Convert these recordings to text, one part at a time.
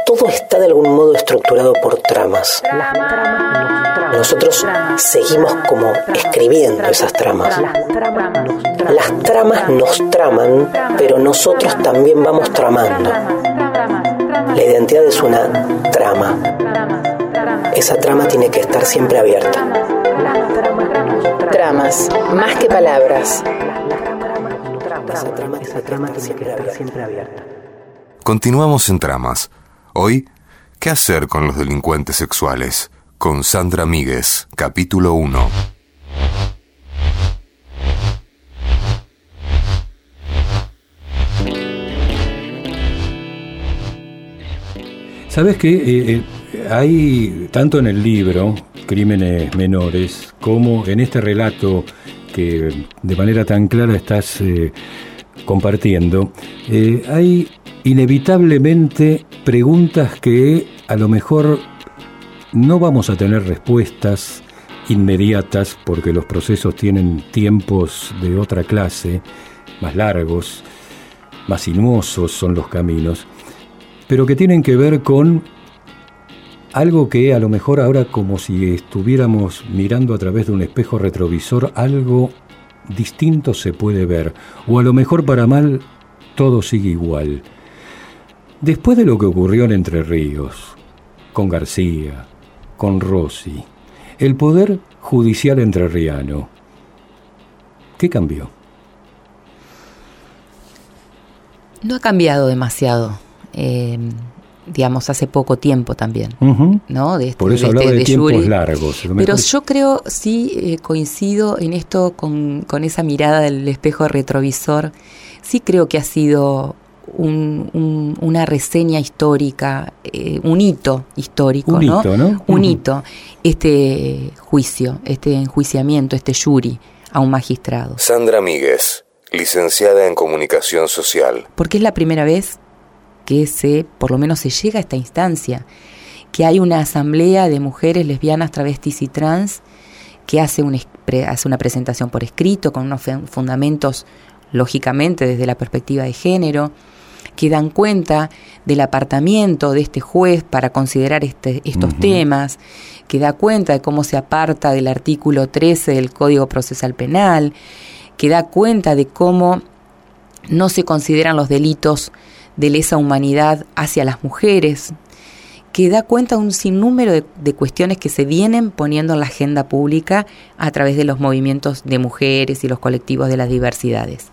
todo está de algún modo estructurado por tramas. Nosotros seguimos como escribiendo esas tramas. Las tramas nos traman, pero nosotros también vamos tramando. La identidad es una trama. Esa trama tiene que estar siempre abierta. Tramas, más que palabras. Esa trama tiene que estar siempre abierta. Continuamos en Tramas. Hoy, ¿qué hacer con los delincuentes sexuales? Con Sandra Míguez, capítulo 1. ¿Sabes qué? Hay, tanto en el libro, Crímenes Menores, como en este relato que de manera tan clara estás compartiendo, hay inevitablemente preguntas que a lo mejor no vamos a tener respuestas inmediatas porque los procesos tienen tiempos de otra clase, más largos, más sinuosos son los caminos, pero que tienen que ver con algo que a lo mejor ahora, como si estuviéramos mirando a través de un espejo retrovisor, algo distinto se puede ver, o a lo mejor para mal todo sigue igual. Después de lo que ocurrió en Entre Ríos, con García, con Rossi, el poder judicial entrerriano, ¿qué cambió? No ha cambiado demasiado. Digamos, hace poco tiempo también, ¿no? Por eso hablaba de tiempos Yuri. Largos. Pero yo creo, sí, coincido en esto con esa mirada del espejo retrovisor. Sí creo que ha sido una reseña histórica, un hito histórico, ¿no? Un hito, este juicio, este enjuiciamiento, este jury a un magistrado. Sandra Míguez, licenciada en Comunicación Social. Porque es la primera vez que por lo menos se llega a esta instancia, que hay una asamblea de mujeres lesbianas, travestis y trans que hace una presentación por escrito con unos fundamentos, lógicamente, desde la perspectiva de género, que dan cuenta del apartamiento de este juez para considerar estos temas, que da cuenta de cómo se aparta del artículo 13 del Código Procesal Penal, que da cuenta de cómo no se consideran los delitos de lesa humanidad hacia las mujeres, que da cuenta de un sinnúmero de cuestiones que se vienen poniendo en la agenda pública a través de los movimientos de mujeres y los colectivos de las diversidades.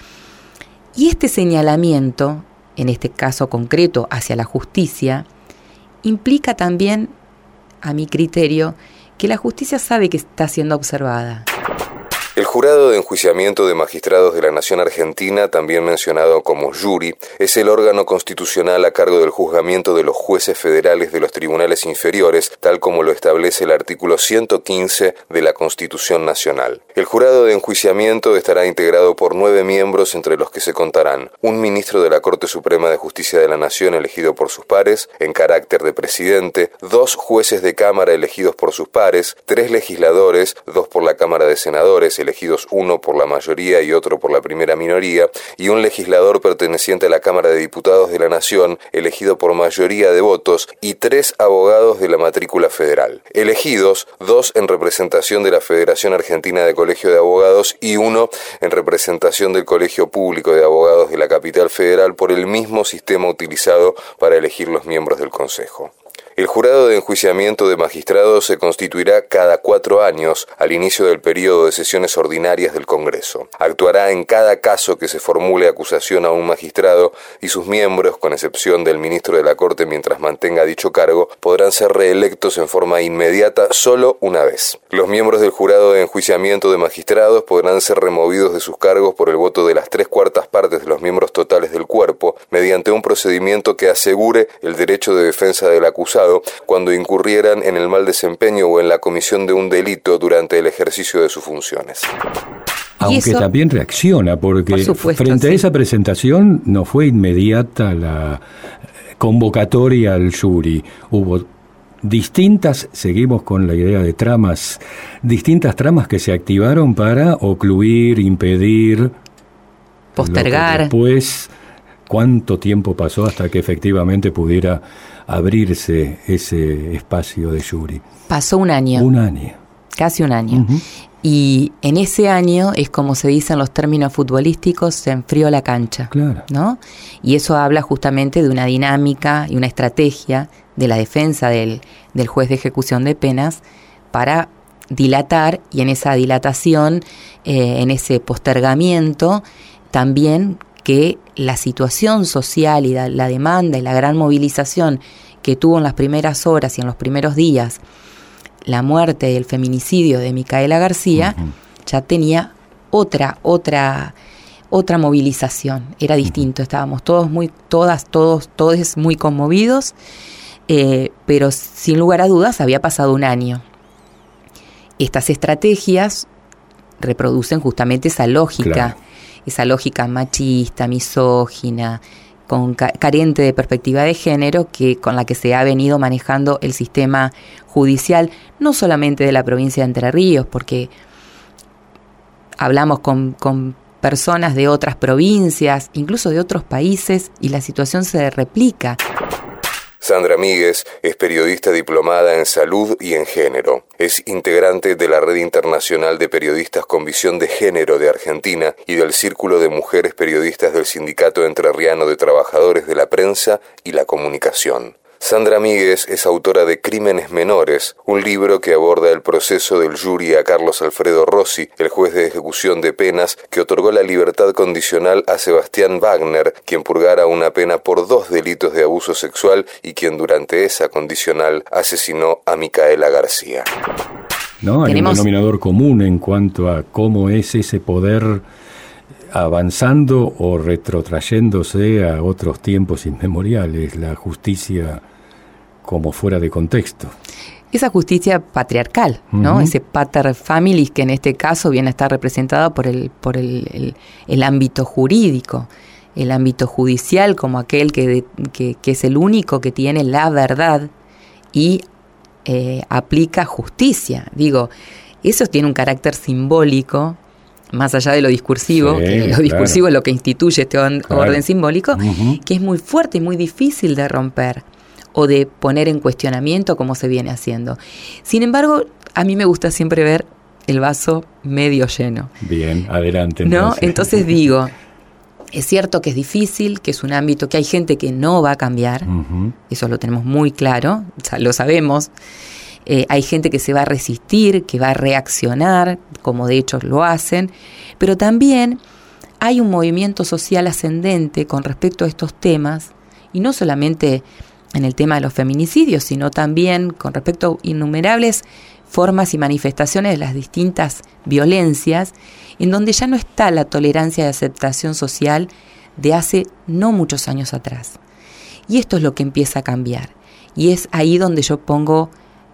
Y este señalamiento, en este caso concreto hacia la justicia, implica también, a mi criterio, que la justicia sabe que está siendo observada. El Jurado de Enjuiciamiento de Magistrados de la Nación Argentina, también mencionado como jury, es el órgano constitucional a cargo del juzgamiento de los jueces federales de los tribunales inferiores, tal como lo establece el artículo 115 de la Constitución Nacional. El Jurado de Enjuiciamiento estará integrado por 9 miembros, entre los que se contarán un ministro de la Corte Suprema de Justicia de la Nación elegido por sus pares, en carácter de presidente, 2 jueces de Cámara elegidos por sus pares, 3 legisladores, 2 por la Cámara de Senadores, elegidos uno por la mayoría y otro por la primera minoría, y un legislador perteneciente a la Cámara de Diputados de la Nación, elegido por mayoría de votos, y 3 abogados de la matrícula federal. Elegidos, 2 en representación de la Federación Argentina de Colegio de Abogados y 1 en representación del Colegio Público de Abogados de la Capital Federal por el mismo sistema utilizado para elegir los miembros del Consejo. El Jurado de Enjuiciamiento de Magistrados se constituirá cada 4 años al inicio del periodo de sesiones ordinarias del Congreso. Actuará en cada caso que se formule acusación a un magistrado y sus miembros, con excepción del ministro de la Corte mientras mantenga dicho cargo, podrán ser reelectos en forma inmediata solo una vez. Los miembros del Jurado de Enjuiciamiento de Magistrados podrán ser removidos de sus cargos por el voto de las 3/4 partes de los miembros totales del cuerpo, mediante un procedimiento que asegure el derecho de defensa del acusado cuando incurrieran en el mal desempeño o en la comisión de un delito durante el ejercicio de sus funciones. Aunque eso también reacciona, porque por supuesto, frente a esa presentación no fue inmediata la convocatoria al jury. Hubo distintas, seguimos con la idea de tramas, distintas tramas que se activaron para ocluir, impedir, postergar. Después, ¿Cuánto tiempo pasó hasta que efectivamente pudiera abrirse ese espacio de Yuri? Pasó un año. Un año. Casi un año. Uh-huh. Y en ese año es como se dice en los términos futbolísticos, se enfrió la cancha. Claro. ¿No? Y eso habla justamente de una dinámica y una estrategia de la defensa del juez de ejecución de penas para dilatar, y en esa dilatación, en ese postergamiento, también que la situación social y la demanda y la gran movilización que tuvo en las primeras horas y en los primeros días la muerte y el feminicidio de Micaela García, uh-huh, ya tenía otra movilización. Era distinto, estábamos todos muy conmovidos, pero sin lugar a dudas había pasado un año. Estas estrategias reproducen justamente esa lógica, claro, esa lógica machista, misógina, carente de perspectiva de género, con la que se ha venido manejando el sistema judicial, no solamente de la provincia de Entre Ríos, porque hablamos con personas de otras provincias, incluso de otros países, y la situación se replica. Sandra Míguez es periodista diplomada en salud y en género. Es integrante de la Red Internacional de Periodistas con Visión de Género de Argentina y del Círculo de Mujeres Periodistas del Sindicato Entrerriano de Trabajadores de la Prensa y la Comunicación. Sandra Míguez es autora de Crímenes Menores, un libro que aborda el proceso del jury a Carlos Alfredo Rossi, el juez de ejecución de penas que otorgó la libertad condicional a Sebastián Wagner, quien purgara una pena por 2 delitos de abuso sexual y quien durante esa condicional asesinó a Micaela García. ¿No? Hay un denominador común en cuanto a cómo es ese poder avanzando o retrotrayéndose a otros tiempos inmemoriales, la justicia como fuera de contexto. Esa justicia patriarcal, ¿no? Uh-huh. Ese pater familias que en este caso viene a estar representada por el ámbito jurídico, el ámbito judicial como aquel que es el único que tiene la verdad y aplica justicia. Digo, eso tiene un carácter simbólico, más allá de lo discursivo, sí, que lo discursivo, claro, es lo que instituye este orden simbólico, uh-huh, que es muy fuerte y muy difícil de romper o de poner en cuestionamiento como se viene haciendo. Sin embargo, a mí me gusta siempre ver el vaso medio lleno. Bien, adelante. ¿No? Entonces digo, es cierto que es difícil, que es un ámbito que hay gente que no va a cambiar, uh-huh, eso lo tenemos muy claro, lo sabemos. Hay gente que se va a resistir, que va a reaccionar, como de hecho lo hacen, pero también hay un movimiento social ascendente con respecto a estos temas, y no solamente en el tema de los feminicidios, sino también con respecto a innumerables formas y manifestaciones de las distintas violencias, en donde ya no está la tolerancia y aceptación social de hace no muchos años atrás. Y esto es lo que empieza a cambiar, y es ahí donde yo pongo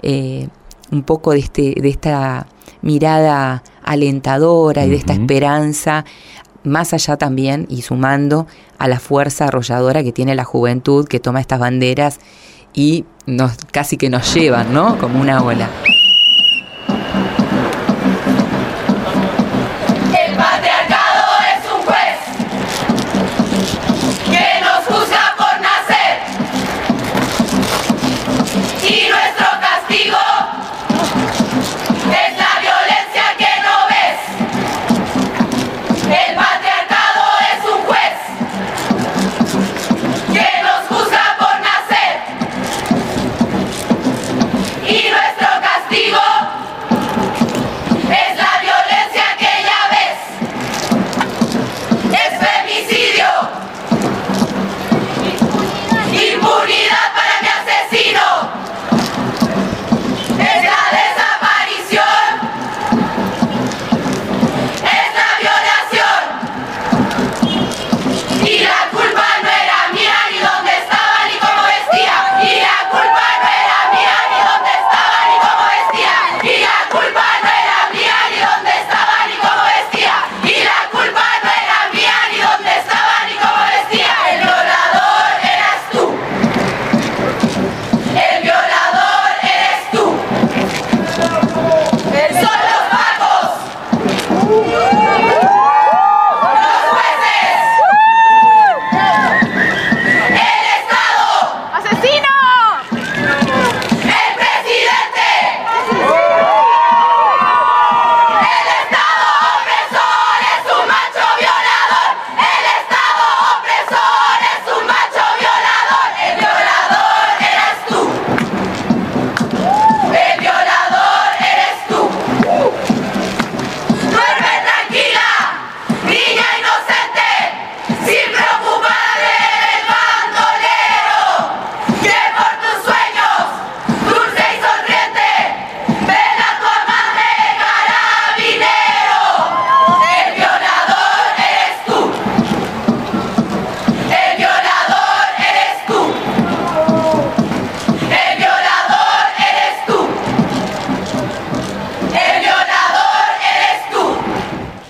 un poco de esta mirada alentadora y de esta esperanza, más allá también y sumando a la fuerza arrolladora que tiene la juventud, que toma estas banderas y casi que nos llevan, ¿no? Como una ola. Y nuestro castigo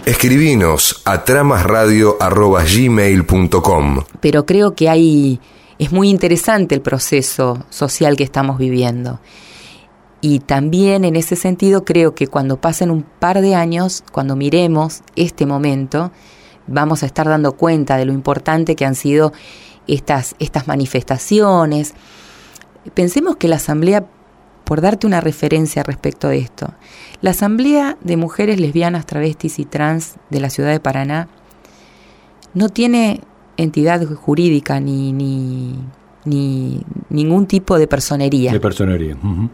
Escribinos a tramasradio@gmail.com. Pero creo que es muy interesante el proceso social que estamos viviendo. Y también en ese sentido creo que cuando pasen un par de años, cuando miremos este momento, vamos a estar dando cuenta de lo importante que han sido estas manifestaciones. Pensemos que la Asamblea, por darte una referencia respecto de esto, la Asamblea de Mujeres Lesbianas, Travestis y Trans de la ciudad de Paraná no tiene entidad jurídica ni ningún tipo de personería. Uh-huh.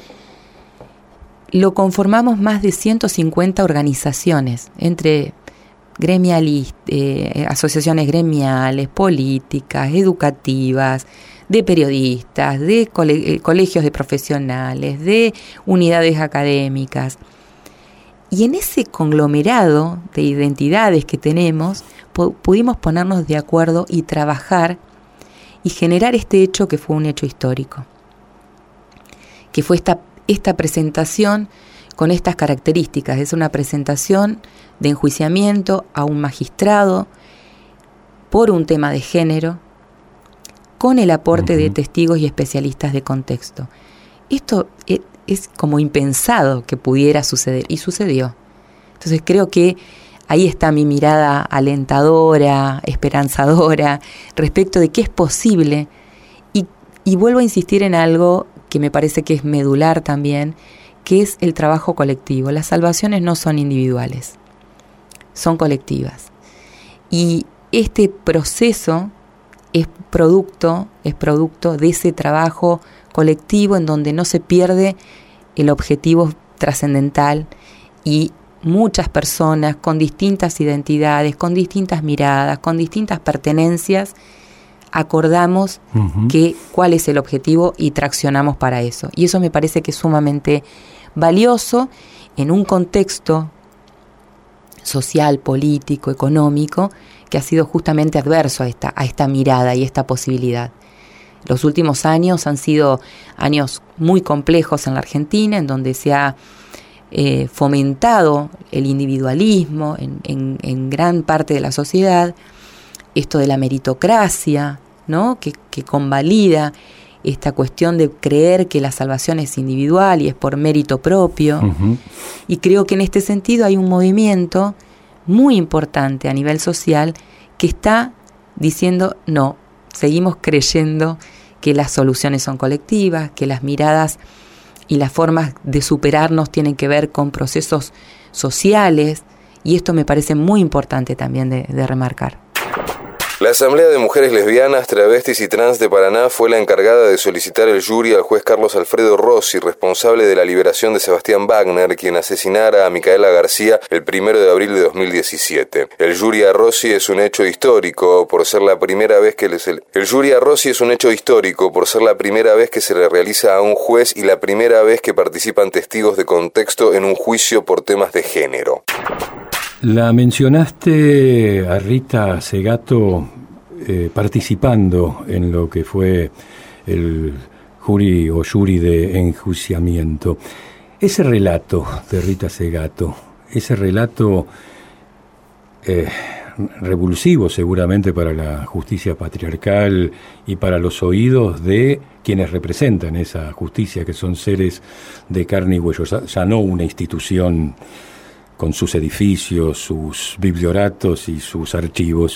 Lo conformamos más de 150 organizaciones, entre asociaciones gremiales, políticas, educativas, de periodistas, de colegios de profesionales, de unidades académicas. Y en ese conglomerado de identidades que tenemos, pudimos ponernos de acuerdo y trabajar y generar este hecho que fue un hecho histórico, que fue esta presentación con estas características. Es una presentación de enjuiciamiento a un magistrado por un tema de género, con el aporte de testigos y especialistas de contexto. Esto es como impensado que pudiera suceder, y sucedió. Entonces creo que ahí está mi mirada alentadora, esperanzadora, respecto de que es posible, y vuelvo a insistir en algo que me parece que es medular también, que es el trabajo colectivo. Las salvaciones no son individuales, son colectivas. Y este proceso es producto de ese trabajo colectivo en donde no se pierde el objetivo trascendental, y muchas personas con distintas identidades, con distintas miradas, con distintas pertenencias, acordamos cuál es el objetivo y traccionamos para eso. Y eso me parece que es sumamente valioso en un contexto social, político, económico, que ha sido justamente adverso a esta mirada y esta posibilidad. Los últimos años han sido años muy complejos en la Argentina, en donde se ha fomentado el individualismo en gran parte de la sociedad, esto de la meritocracia, ¿no? que convalida esta cuestión de creer que la salvación es individual y es por mérito propio. Y creo que en este sentido hay un movimiento muy importante a nivel social que está diciendo no, seguimos creyendo que las soluciones son colectivas, que las miradas y las formas de superarnos tienen que ver con procesos sociales, y esto me parece muy importante también de remarcar. La Asamblea de Mujeres Lesbianas, Travestis y Trans de Paraná fue la encargada de solicitar el jury al juez Carlos Alfredo Rossi, responsable de la liberación de Sebastián Wagner, quien asesinara a Micaela García el 1 de abril de 2017. El jury a Rossi es un hecho histórico por ser la primera vez que se le realiza a un juez y la primera vez que participan testigos de contexto en un juicio por temas de género. La mencionaste a Rita Segato participando en lo que fue el jury de enjuiciamiento. Ese relato de Rita Segato, ese relato revulsivo seguramente para la justicia patriarcal y para los oídos de quienes representan esa justicia, que son seres de carne y hueso, ya no una institución con sus edificios, sus biblioratos y sus archivos.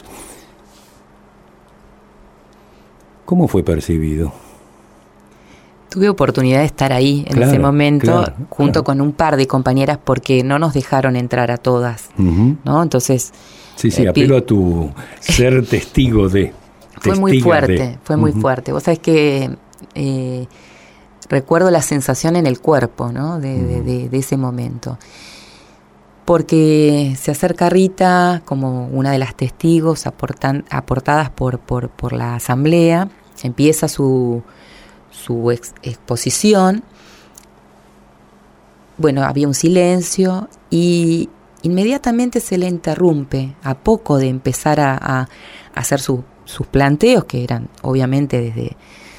¿Cómo fue percibido? Tuve oportunidad de estar ahí en ese momento, junto con un par de compañeras, porque no nos dejaron entrar a todas, ¿no? Entonces... Sí, apelo a tu ser testigo de... Fue muy fuerte. Vos sabés que recuerdo la sensación en el cuerpo, ¿no? de ese momento. Porque se acerca Rita como una de las testigos aportadas por la asamblea, empieza su exposición. Bueno, había un silencio y inmediatamente se le interrumpe, a poco de empezar a hacer sus planteos, que eran obviamente desde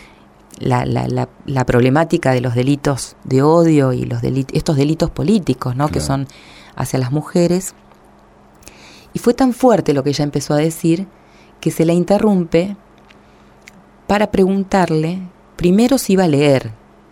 la problemática de los delitos de odio y estos delitos políticos, ¿no? Claro. Que son hacia las mujeres. Y fue tan fuerte lo que ella empezó a decir que se la interrumpe para preguntarle primero si iba a leer.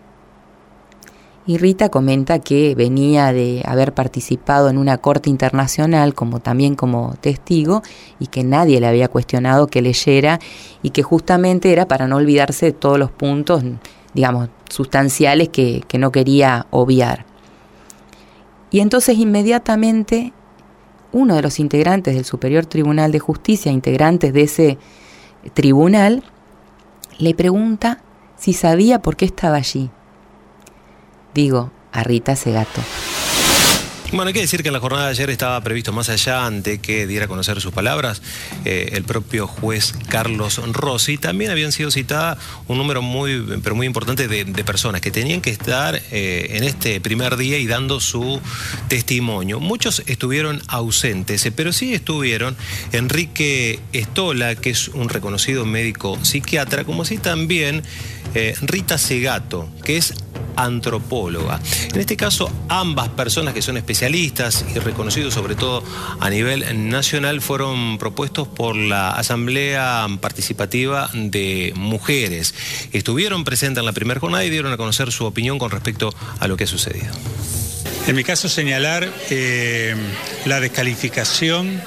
Y Rita comenta que venía de haber participado en una corte internacional también como testigo y que nadie le había cuestionado que leyera y que justamente era para no olvidarse de todos los puntos, digamos, sustanciales que no quería obviar. Y entonces inmediatamente uno de los integrantes del Superior Tribunal de Justicia, integrantes de ese tribunal, le pregunta si sabía por qué estaba allí. Digo, a Rita Segato. Bueno, hay que decir que en la jornada de ayer estaba previsto, más allá de que diera a conocer sus palabras, el propio juez Carlos Rossi. También habían sido citadas un número muy importante de personas que tenían que estar en este primer día y dando su testimonio. Muchos estuvieron ausentes, pero sí estuvieron Enrique Estola, que es un reconocido médico psiquiatra, como así también Rita Segato, que es antropóloga. En este caso, ambas personas que son especialistas y reconocidos sobre todo a nivel nacional fueron propuestos por la Asamblea Participativa de Mujeres. Estuvieron presentes en la primera jornada y dieron a conocer su opinión con respecto a lo que ha sucedido. En mi caso, señalar la descalificación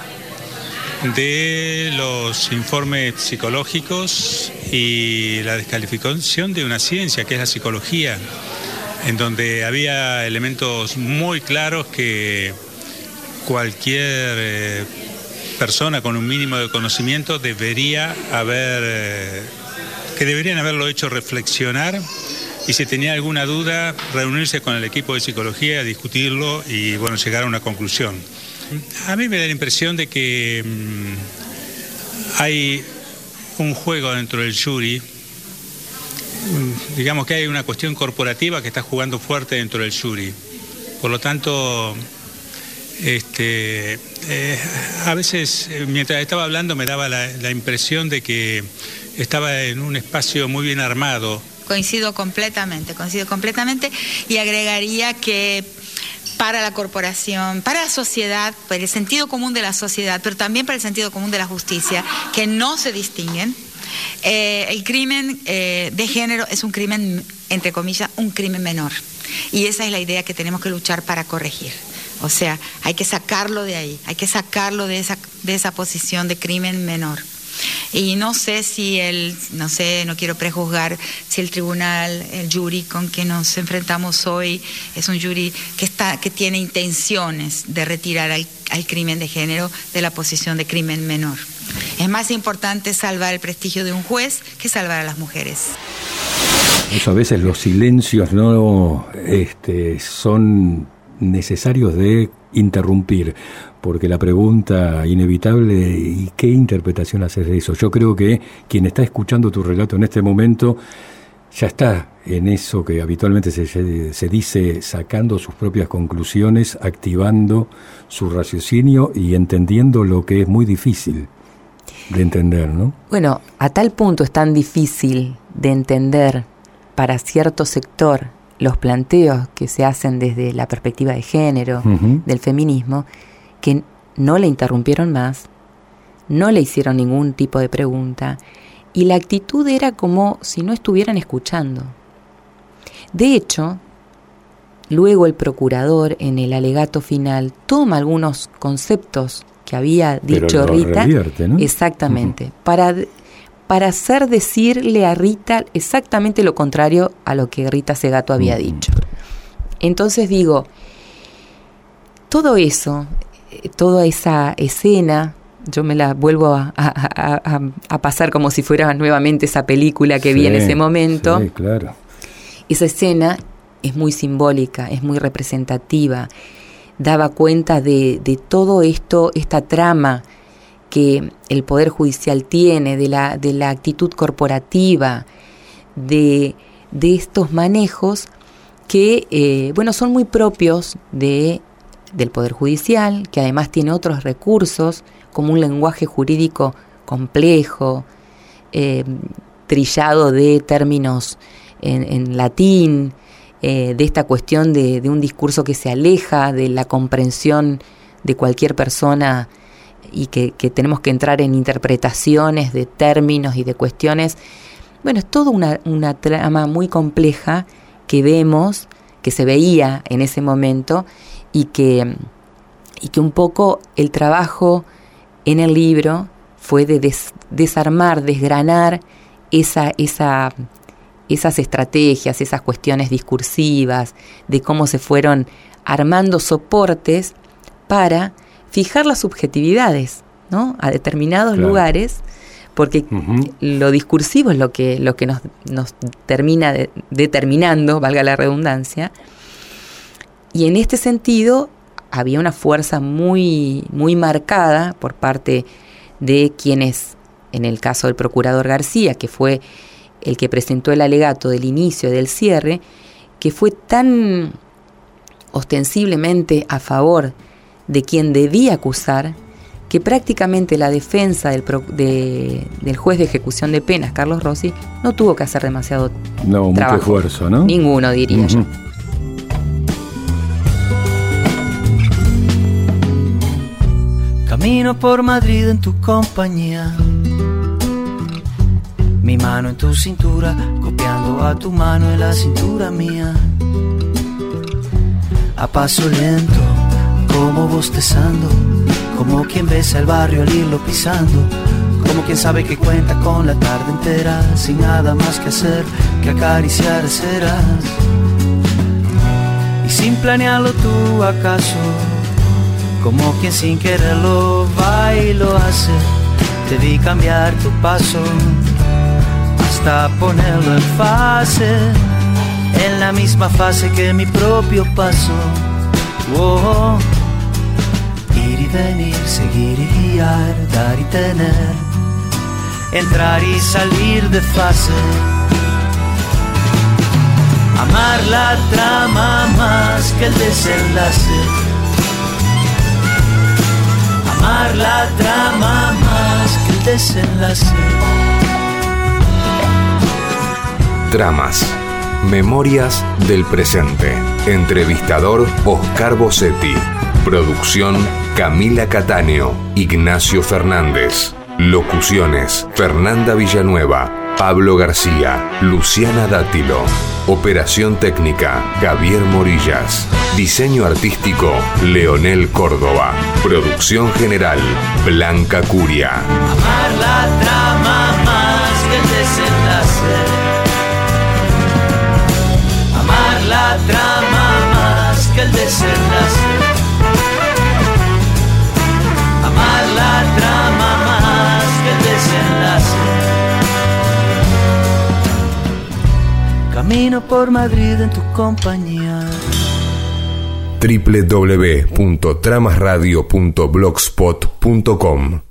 de los informes psicológicos y la descalificación de una ciencia que es la psicología, en donde había elementos muy claros que cualquier persona con un mínimo de conocimiento deberían haberlo hecho reflexionar, y si tenía alguna duda, reunirse con el equipo de psicología, discutirlo y llegar a una conclusión. A mí me da la impresión de que hay un juego dentro del jury. Digamos que hay una cuestión corporativa que está jugando fuerte dentro del jury. Por lo tanto, a veces, mientras estaba hablando, me daba la impresión de que estaba en un espacio muy bien armado. Coincido completamente, y agregaría que para la corporación, para la sociedad, para el sentido común de la sociedad, pero también para el sentido común de la justicia, que no se distinguen. El crimen de género es un crimen, entre comillas, un crimen menor. Y esa es la idea que tenemos que luchar para corregir. O sea, hay que sacarlo de ahí, hay que sacarlo de esa posición de crimen menor. Y no sé si no quiero prejuzgar si el tribunal, el jury con que nos enfrentamos hoy es un jury que tiene intenciones de retirar al crimen de género de la posición de crimen menor. Es más importante salvar el prestigio de un juez que salvar a las mujeres. Eso, a veces los silencios no son necesarios de interrumpir, porque la pregunta inevitable, ¿y qué interpretación haces de eso? Yo creo que quien está escuchando tu relato en este momento ya está en eso que habitualmente se dice, sacando sus propias conclusiones, activando su raciocinio y entendiendo lo que es muy difícil de entender, ¿no? Bueno, a tal punto es tan difícil de entender para cierto sector los planteos que se hacen desde la perspectiva de género, del feminismo, que no le interrumpieron más, no le hicieron ningún tipo de pregunta, y la actitud era como si no estuvieran escuchando. De hecho, luego el procurador en el alegato final toma algunos conceptos que había dicho Rita, revierte, ¿no? Exactamente, para hacer decirle a Rita exactamente lo contrario a lo que Rita Segato había dicho. Entonces digo, todo eso, toda esa escena, yo me la vuelvo a pasar como si fuera nuevamente esa película que vi en ese momento. Sí, claro. Esa escena es muy simbólica, es muy representativa, daba cuenta de todo esto, esta trama que el Poder Judicial tiene, de la actitud corporativa, de estos manejos que, son muy propios del Poder Judicial, que además tiene otros recursos, como un lenguaje jurídico complejo, trillado de términos en latín, de esta cuestión de un discurso que se aleja de la comprensión de cualquier persona y que tenemos que entrar en interpretaciones de términos y de cuestiones. Bueno, es toda una trama muy compleja que vemos, que se veía en ese momento y que un poco el trabajo en el libro fue de desarmar, desgranar esas estrategias, esas cuestiones discursivas, de cómo se fueron armando soportes para fijar las subjetividades, ¿no?, a determinados lugares, porque lo discursivo es lo que nos termina determinando, valga la redundancia, y en este sentido había una fuerza muy, muy marcada por parte de quienes, en el caso del procurador García, que fue el que presentó el alegato del inicio y del cierre, que fue tan ostensiblemente a favor de quien debía acusar, que prácticamente la defensa del juez de ejecución de penas, Carlos Rossi, no tuvo que hacer demasiado trabajo. Mucho esfuerzo, ¿no? Ninguno, diría yo. Camino por Madrid en tu compañía, mi mano en tu cintura, copiando a tu mano en la cintura mía. A paso lento, como bostezando, como quien besa el barrio al irlo pisando, como quien sabe que cuenta con la tarde entera, sin nada más que hacer que acariciar serás. Y sin planearlo tú acaso, como quien sin quererlo va y lo hace, te vi cambiar tu paso hasta ponerlo en fase, en la misma fase que mi propio paso. Oh, ir y venir, seguir y guiar, dar y tener, entrar y salir de fase. Amar la trama más que el desenlace. Amar la trama más que el desenlace. Tramas. Memorias del presente. Entrevistador Oscar Bossetti. Producción Camila Cattaneo, Ignacio Fernández. Locuciones Fernanda Villanueva, Pablo García, Luciana Dátilo. Operación técnica Javier Morillas. Diseño artístico Leonel Córdoba. Producción general Blanca Curia. Amar la trama más que el desenlace. Amar la trama más que el desenlace. Amar la trama más que el desenlace. Camino por Madrid en tu compañía. www.tramasradio.blogspot.com